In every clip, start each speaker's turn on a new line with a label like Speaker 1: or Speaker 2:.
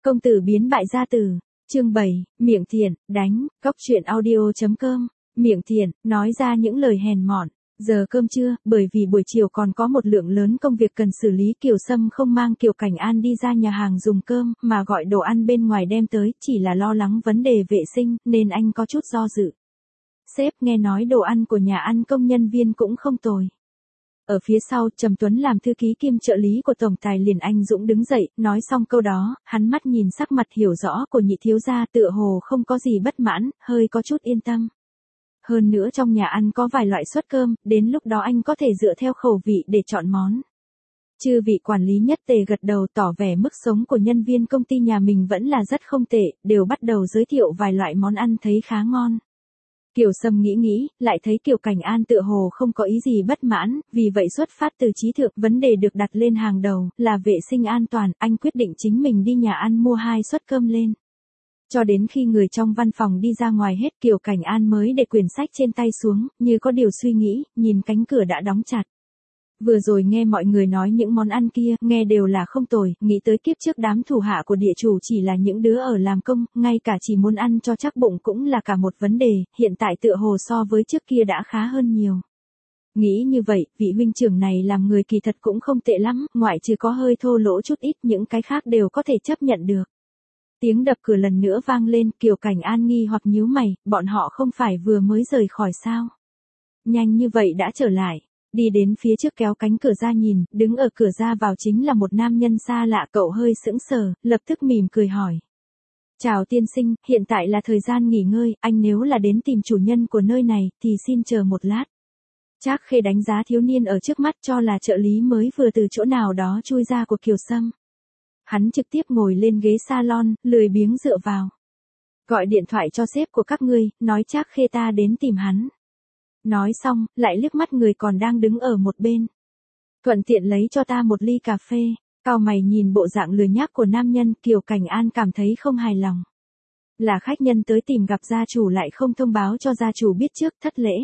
Speaker 1: Công tử biến bại gia tử. Chương 7, miệng thiện, đánh, cóc truyện audio.com. Miệng thiện, nói ra những lời hèn mọn. Giờ cơm trưa, bởi vì buổi chiều còn có một lượng lớn công việc cần xử lý, Kiều Sâm không mang Kiều Cảnh An đi ra nhà hàng dùng cơm, mà gọi đồ ăn bên ngoài đem tới, chỉ là lo lắng vấn đề vệ sinh, nên anh có chút do dự. Sếp, nghe nói đồ ăn của nhà ăn công nhân viên cũng không tồi. Ở phía sau, Trầm Tuấn làm thư ký kiêm trợ lý của tổng tài liền anh Dũng đứng dậy, nói xong câu đó, hắn mắt nhìn sắc mặt hiểu rõ của nhị thiếu gia, tựa hồ không có gì bất mãn, hơi có chút yên tâm. Hơn nữa trong nhà ăn có vài loại suất cơm, đến lúc đó anh có thể dựa theo khẩu vị để chọn món. Chư vị quản lý nhất tề gật đầu, tỏ vẻ mức sống của nhân viên công ty nhà mình vẫn là rất không tệ, đều bắt đầu giới thiệu vài loại món ăn thấy khá ngon. Kiều Sâm nghĩ, lại thấy Kiều Cảnh An tựa hồ không có ý gì bất mãn, vì vậy xuất phát từ trí thượng, vấn đề được đặt lên hàng đầu, là vệ sinh an toàn, anh quyết định chính mình đi nhà ăn mua 2 suất cơm lên. Cho đến khi người trong văn phòng đi ra ngoài hết, Kiều Cảnh An mới để quyển sách trên tay xuống, như có điều suy nghĩ, nhìn cánh cửa đã đóng chặt. Vừa rồi nghe mọi người nói những món ăn kia, nghe đều là không tồi, nghĩ tới kiếp trước đám thủ hạ của địa chủ chỉ là những đứa ở làm công, ngay cả chỉ muốn ăn cho chắc bụng cũng là cả một vấn đề, hiện tại tựa hồ so với trước kia đã khá hơn nhiều. Nghĩ như vậy, vị huynh trưởng này làm người kỳ thật cũng không tệ lắm, ngoại trừ có hơi thô lỗ chút ít, những cái khác đều có thể chấp nhận được. Tiếng đập cửa lần nữa vang lên, Kiều Cảnh An nghi hoặc nhíu mày, bọn họ không phải vừa mới rời khỏi sao? Nhanh như vậy đã trở lại. Đi đến phía trước kéo cánh cửa ra nhìn, đứng ở cửa ra vào chính là một nam nhân xa lạ, cậu hơi sững sờ, lập tức mỉm cười hỏi. Chào tiên sinh, hiện tại là thời gian nghỉ ngơi, anh nếu là đến tìm chủ nhân của nơi này, thì xin chờ một lát. Trác Khê đánh giá thiếu niên ở trước mắt cho là trợ lý mới vừa từ chỗ nào đó chui ra của Kiều Sâm. Hắn trực tiếp ngồi lên ghế salon, lười biếng dựa vào. Gọi điện thoại cho sếp của các ngươi, nói Trác Khê ta đến tìm hắn. Nói xong, lại liếc mắt người còn đang đứng ở một bên. Thuận tiện lấy cho ta một ly cà phê. Cau mày nhìn bộ dạng lười nhác của nam nhân, Kiều Cảnh An cảm thấy không hài lòng. Là khách nhân tới tìm gặp gia chủ lại không thông báo cho gia chủ biết trước, thất lễ.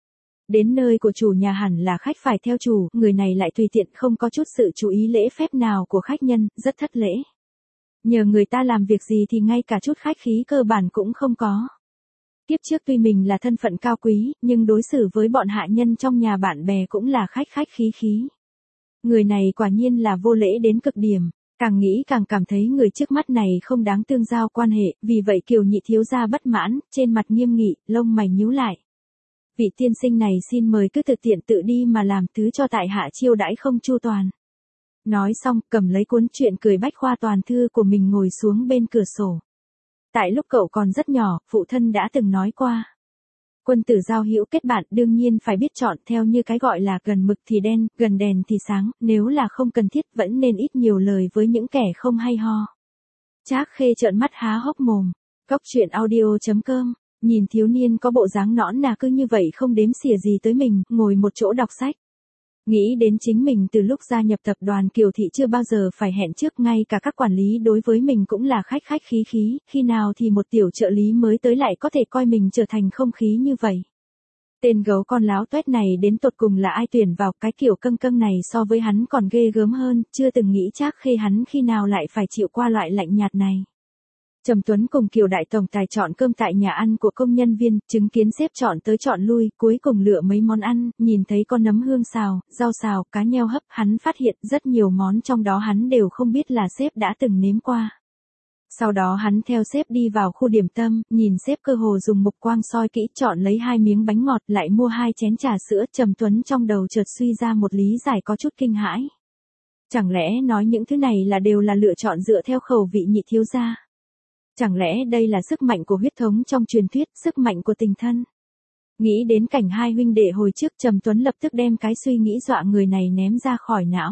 Speaker 1: Đến nơi của chủ nhà hẳn là khách phải theo chủ, người này lại tùy tiện không có chút sự chú ý lễ phép nào của khách nhân, rất thất lễ. Nhờ người ta làm việc gì thì ngay cả chút khách khí cơ bản cũng không có. Kiếp trước tuy mình là thân phận cao quý, nhưng đối xử với bọn hạ nhân trong nhà bạn bè cũng là khách khí khí. Người này quả nhiên là vô lễ đến cực điểm, càng nghĩ càng cảm thấy người trước mắt này không đáng tương giao quan hệ, vì vậy Kiều nhị thiếu gia bất mãn, trên mặt nghiêm nghị, lông mày nhíu lại. Vị tiên sinh này xin mời cứ thực tiện tự đi mà làm, thứ cho tại hạ chiêu đãi không chu toàn. Nói xong, cầm lấy cuốn truyện cười bách khoa toàn thư của mình ngồi xuống bên cửa sổ. Tại lúc cậu còn rất nhỏ, phụ thân đã từng nói qua. Quân tử giao hữu kết bạn đương nhiên phải biết chọn, theo như cái gọi là gần mực thì đen, gần đèn thì sáng, nếu là không cần thiết vẫn nên ít nhiều lời với những kẻ không hay ho. Trác Khê trợn mắt há hốc mồm. Cóc truyện audio.com. Nhìn thiếu niên có bộ dáng nõn nà cứ như vậy không đếm xỉa gì tới mình, ngồi một chỗ đọc sách. Nghĩ đến chính mình từ lúc gia nhập tập đoàn Kiều Thị chưa bao giờ phải hẹn trước, ngay cả các quản lý đối với mình cũng là khách khí, khi nào thì một tiểu trợ lý mới tới lại có thể coi mình trở thành không khí như vậy. Tên gấu con láo toét này đến tột cùng là ai tuyển vào, cái kiểu căng này so với hắn còn ghê gớm hơn, chưa từng nghĩ Trác Khê hắn khi nào lại phải chịu qua loại lạnh nhạt này. Trầm Tuấn cùng Kiều đại tổng tài chọn cơm tại nhà ăn của công nhân viên, chứng kiến sếp chọn tới chọn lui, cuối cùng lựa mấy món ăn, nhìn thấy con nấm hương xào, rau xào, cá nheo hấp, hắn phát hiện rất nhiều món trong đó hắn đều không biết là sếp đã từng nếm qua. Sau đó hắn theo sếp đi vào khu điểm tâm, nhìn sếp cơ hồ dùng mục quang soi kỹ, chọn lấy 2 miếng bánh ngọt, lại mua 2 chén trà sữa. Trầm Tuấn trong đầu chợt suy ra một lý giải có chút kinh hãi. Chẳng lẽ nói những thứ này đều là lựa chọn dựa theo khẩu vị nhị thiếu gia? Chẳng lẽ đây là sức mạnh của huyết thống trong truyền thuyết, sức mạnh của tình thân? Nghĩ đến cảnh hai huynh đệ hồi trước, Trầm Tuấn lập tức đem cái suy nghĩ dọa người này ném ra khỏi não.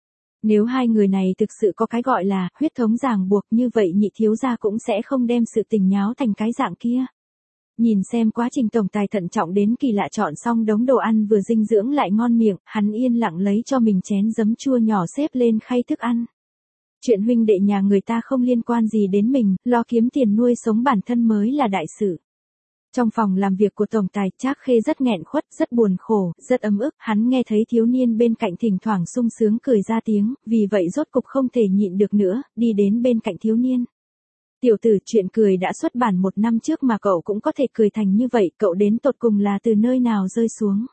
Speaker 1: Nếu hai người này thực sự có cái gọi là huyết thống ràng buộc, như vậy nhị thiếu gia cũng sẽ không đem sự tình nháo thành cái dạng kia. Nhìn xem quá trình tổng tài thận trọng đến kỳ lạ chọn xong đống đồ ăn vừa dinh dưỡng lại ngon miệng, hắn yên lặng lấy cho mình chén giấm chua nhỏ xếp lên khay thức ăn. Chuyện huynh đệ nhà người ta không liên quan gì đến mình, lo kiếm tiền nuôi sống bản thân mới là đại sự. Trong phòng làm việc của tổng tài, Trác Khê rất nghẹn khuất, rất buồn khổ, rất ấm ức, hắn nghe thấy thiếu niên bên cạnh thỉnh thoảng sung sướng cười ra tiếng, vì vậy rốt cục không thể nhịn được nữa, đi đến bên cạnh thiếu niên. Tiểu tử, chuyện cười đã xuất bản 1 năm trước mà cậu cũng có thể cười thành như vậy, cậu đến tột cùng là từ nơi nào rơi xuống.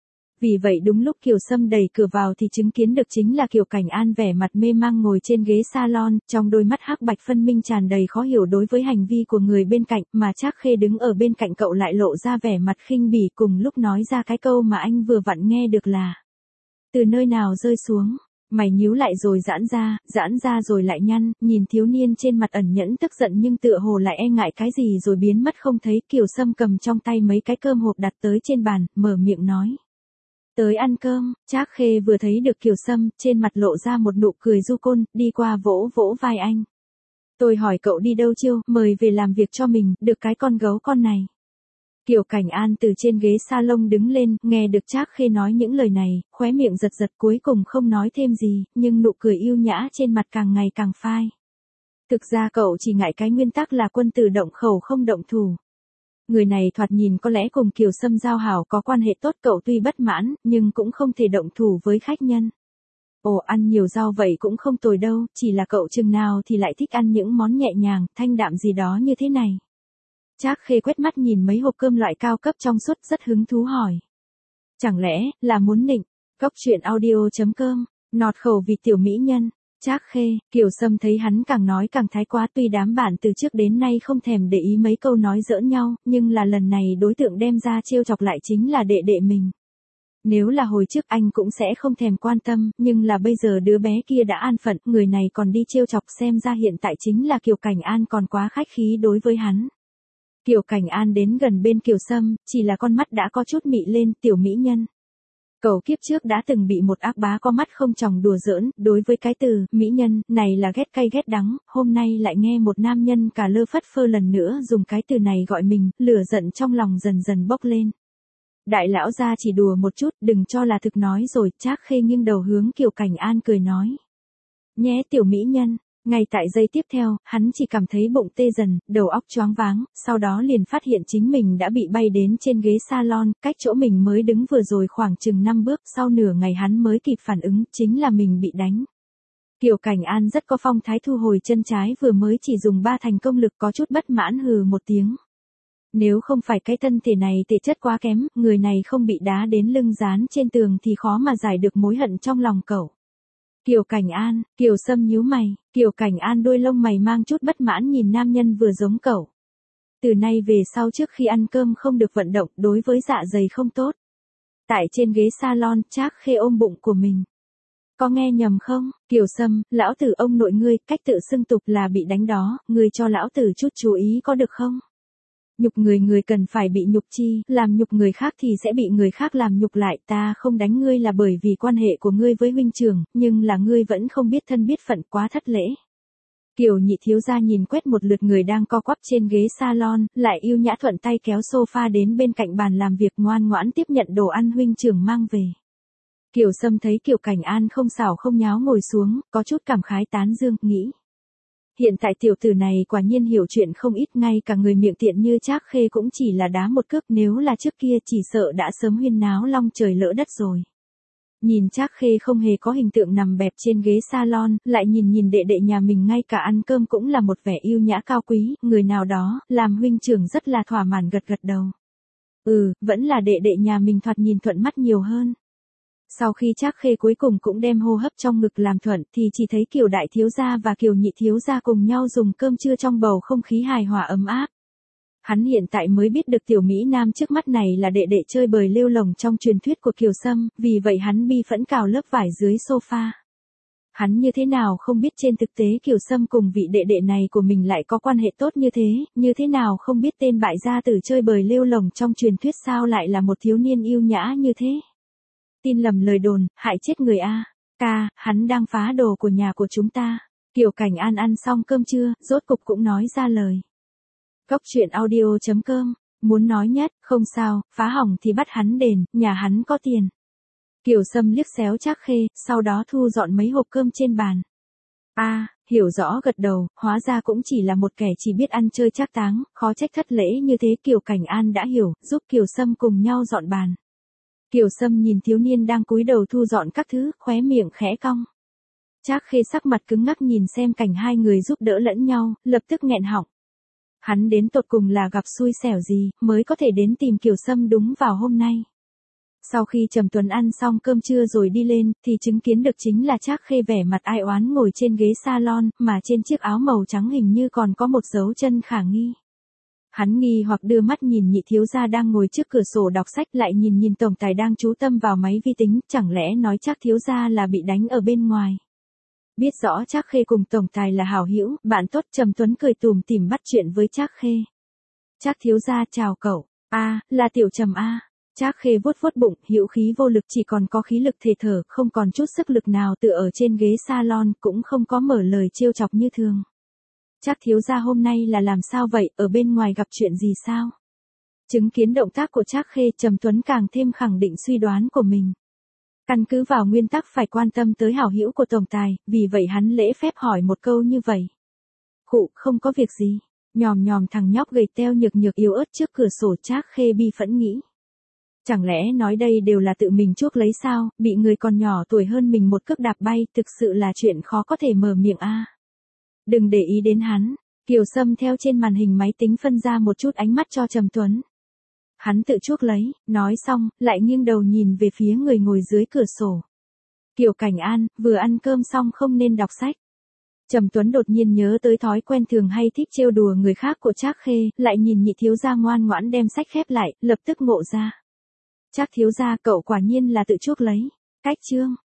Speaker 1: Vì vậy đúng lúc Kiều Sâm đẩy cửa vào thì chứng kiến được chính là Kiều Cảnh An vẻ mặt mê mang ngồi trên ghế salon, trong đôi mắt hắc bạch phân minh tràn đầy khó hiểu đối với hành vi của người bên cạnh, mà Trác Khê đứng ở bên cạnh cậu lại lộ ra vẻ mặt khinh bỉ, cùng lúc nói ra cái câu mà anh vừa vặn nghe được là: từ nơi nào rơi xuống. Mày nhíu lại rồi giãn ra rồi lại nhăn, nhìn thiếu niên trên mặt ẩn nhẫn tức giận nhưng tựa hồ lại e ngại cái gì rồi biến mất không thấy. Kiều Sâm cầm trong tay mấy cái cơm hộp đặt tới trên bàn, mở miệng nói: tới ăn cơm. Trác Khê vừa thấy được Kiều Sâm, trên mặt lộ ra một nụ cười du côn, đi qua vỗ vỗ vai anh. Tôi hỏi cậu đi đâu chiêu, mời về làm việc cho mình, được cái con gấu con này. Kiều Cảnh An từ trên ghế salon đứng lên, nghe được Trác Khê nói những lời này, khóe miệng giật giật cuối cùng không nói thêm gì, nhưng nụ cười yêu nhã trên mặt càng ngày càng phai. Thực ra cậu chỉ ngại cái nguyên tắc là quân tử động khẩu không động thủ. Người này thoạt nhìn có lẽ cùng Kiều Sâm giao hảo có quan hệ tốt, cậu tuy bất mãn, nhưng cũng không thể động thủ với khách nhân. Ồ, ăn nhiều rau vậy cũng không tồi đâu, chỉ là cậu chừng nào thì lại thích ăn những món nhẹ nhàng, thanh đạm gì đó như thế này. Trác Khê quét mắt nhìn mấy hộp cơm loại cao cấp trong suốt rất hứng thú hỏi. Chẳng lẽ, là muốn nịnh? Cóc truyện audio.com, nọt khẩu vì tiểu mỹ nhân. Trác Khê, Kiều Sâm thấy hắn càng nói càng thái quá, tuy đám bạn từ trước đến nay không thèm để ý mấy câu nói giỡn nhau, nhưng là lần này đối tượng đem ra trêu chọc lại chính là đệ đệ mình. Nếu là hồi trước anh cũng sẽ không thèm quan tâm, nhưng là bây giờ đứa bé kia đã an phận, người này còn đi trêu chọc, xem ra hiện tại chính là Kiều Cảnh An còn quá khách khí đối với hắn. Kiều Cảnh An đến gần bên Kiều Sâm, chỉ là con mắt đã có chút mị lên, tiểu mỹ nhân. Cậu kiếp trước đã từng bị một ác bá có mắt không tròng đùa giỡn, đối với cái từ mỹ nhân này là ghét cay ghét đắng, hôm nay lại nghe một nam nhân cả lơ phất phơ lần nữa dùng cái từ này gọi mình, lửa giận trong lòng dần dần bốc lên. Đại lão gia chỉ đùa một chút, đừng cho là thực nói rồi. Trác Khê nghiêng đầu hướng Kiều Cảnh An cười nói. Nhé tiểu mỹ nhân. Ngay tại giây tiếp theo, hắn chỉ cảm thấy bụng tê dần, đầu óc choáng váng, sau đó liền phát hiện chính mình đã bị bay đến trên ghế salon, cách chỗ mình mới đứng vừa rồi khoảng chừng 5 bước, sau nửa ngày hắn mới kịp phản ứng, chính là mình bị đánh. Kiều Cảnh An rất có phong thái thu hồi chân trái vừa mới chỉ dùng 3 thành công lực, có chút bất mãn hừ một tiếng. Nếu không phải cái thân thể này thể chất quá kém, người này không bị đá đến lưng dán trên tường thì khó mà giải được mối hận trong lòng cậu. Kiều Cảnh An, Kiều Sâm nhíu mày, Kiều Cảnh An đôi lông mày mang chút bất mãn nhìn nam nhân vừa giống cậu. Từ nay về sau trước khi ăn cơm không được vận động, đối với dạ dày không tốt. Tại trên ghế salon, Trác Khê ôm bụng của mình. Có nghe nhầm không? Kiều Sâm, lão tử ông nội ngươi, cách tự xưng tục là bị đánh đó, ngươi cho lão tử chút chú ý có được không? Nhục người người cần phải bị nhục chi, làm nhục người khác thì sẽ bị người khác làm nhục lại, ta không đánh ngươi là bởi vì quan hệ của ngươi với huynh trưởng, nhưng là ngươi vẫn không biết thân biết phận, quá thất lễ. Kiều nhị thiếu gia nhìn quét một lượt người đang co quắp trên ghế salon, lại yêu nhã thuận tay kéo sofa đến bên cạnh bàn làm việc, ngoan ngoãn tiếp nhận đồ ăn huynh trưởng mang về. Kiều Sâm thấy Kiều Cảnh An không xảo không nháo ngồi xuống, có chút cảm khái tán dương, nghĩ. Hiện tại tiểu tử này quả nhiên hiểu chuyện không ít, ngay cả người miệng tiện như Trác Khê cũng chỉ là đá một cước, nếu là trước kia chỉ sợ đã sớm huyên náo long trời lỡ đất rồi. Nhìn Trác Khê không hề có hình tượng nằm bẹp trên ghế salon, lại nhìn đệ đệ nhà mình ngay cả ăn cơm cũng là một vẻ yêu nhã cao quý, người nào đó, làm huynh trưởng rất là thỏa mãn gật gật đầu. Vẫn là đệ đệ nhà mình thoạt nhìn thuận mắt nhiều hơn. Sau khi Trác Khê cuối cùng cũng đem hô hấp trong ngực làm thuận thì chỉ thấy Kiều đại thiếu gia và Kiều nhị thiếu gia cùng nhau dùng cơm trưa trong bầu không khí hài hòa ấm áp. Hắn hiện tại mới biết được tiểu mỹ nam trước mắt này là đệ đệ chơi bời lêu lồng trong truyền thuyết của Kiều Sâm, vì vậy hắn bi phẫn cào lớp vải dưới sofa. Hắn như thế nào không biết trên thực tế Kiều Sâm cùng vị đệ đệ này của mình lại có quan hệ tốt như thế nào không biết tên bại gia tử chơi bời lêu lồng trong truyền thuyết sao lại là một thiếu niên yêu nhã như thế. Tin lầm lời đồn, hại chết người a. Ca, hắn đang phá đồ của nhà của chúng ta. Kiều Cảnh An ăn xong cơm trưa, rốt cục cũng nói ra lời. Cóc truyện audio.com, muốn nói nhất, không sao, phá hỏng thì bắt hắn đền, nhà hắn có tiền. Kiều Sâm liếc xéo Trác Khê, sau đó thu dọn mấy hộp cơm trên bàn. Hiểu rõ gật đầu, hóa ra cũng chỉ là một kẻ chỉ biết ăn chơi trác táng, khó trách thất lễ như thế. Kiều Cảnh An đã hiểu, giúp Kiều Sâm cùng nhau dọn bàn. Kiều Sâm nhìn thiếu niên đang cúi đầu thu dọn các thứ, khóe miệng khẽ cong. Trác Khê sắc mặt cứng ngắc nhìn xem cảnh hai người giúp đỡ lẫn nhau, lập tức nghẹn họng. Hắn đến tột cùng là gặp xui xẻo gì, mới có thể đến tìm Kiều Sâm đúng vào hôm nay. Sau khi Trầm Tuấn ăn xong cơm trưa rồi đi lên, thì chứng kiến được chính là Trác Khê vẻ mặt ai oán ngồi trên ghế salon, mà trên chiếc áo màu trắng hình như còn có một dấu chân khả nghi. Hắn nghi hoặc đưa mắt nhìn nhị thiếu gia đang ngồi trước cửa sổ đọc sách, lại nhìn tổng tài đang chú tâm vào máy vi tính, chẳng lẽ nói Trác thiếu gia là bị đánh ở bên ngoài. Biết rõ Trác Khê cùng tổng tài là hảo hữu, bạn tốt, Trầm Tuấn cười tủm tỉm bắt chuyện với Trác Khê. Trác thiếu gia chào cậu. Là Tiểu Trầm a. Trác Khê vuốt vuốt bụng, hữu khí vô lực, chỉ còn có khí lực thề thở, không còn chút sức lực nào, tựa ở trên ghế salon, cũng không có mở lời trêu chọc như thường. Trác thiếu gia hôm nay là làm sao vậy, ở bên ngoài gặp chuyện gì sao? Chứng kiến động tác của Trác Khê, Trầm Tuấn càng thêm khẳng định suy đoán của mình. Căn cứ vào nguyên tắc phải quan tâm tới hảo hữu của tổng tài, vì vậy hắn lễ phép hỏi một câu như vậy. Khụ, không có việc gì. Nhòm thằng nhóc gầy teo nhược yếu ớt trước cửa sổ, Trác Khê bi phẫn nghĩ. Chẳng lẽ nói đây đều là tự mình chuốc lấy sao, bị người còn nhỏ tuổi hơn mình một cước đạp bay, thực sự là chuyện khó có thể mở miệng a. Đừng để ý đến hắn. Kiều Sâm theo trên màn hình máy tính phân ra một chút ánh mắt cho Trầm Tuấn. Hắn tự chuốc lấy, nói xong, lại nghiêng đầu nhìn về phía người ngồi dưới cửa sổ. Kiều Cảnh An, vừa ăn cơm xong không nên đọc sách. Trầm Tuấn đột nhiên nhớ tới thói quen thường hay thích trêu đùa người khác của Trác Khê, lại nhìn nhị thiếu gia ngoan ngoãn đem sách khép lại, lập tức ngộ ra. Trác thiếu gia, cậu quả nhiên là tự chuốc lấy. Cách chương.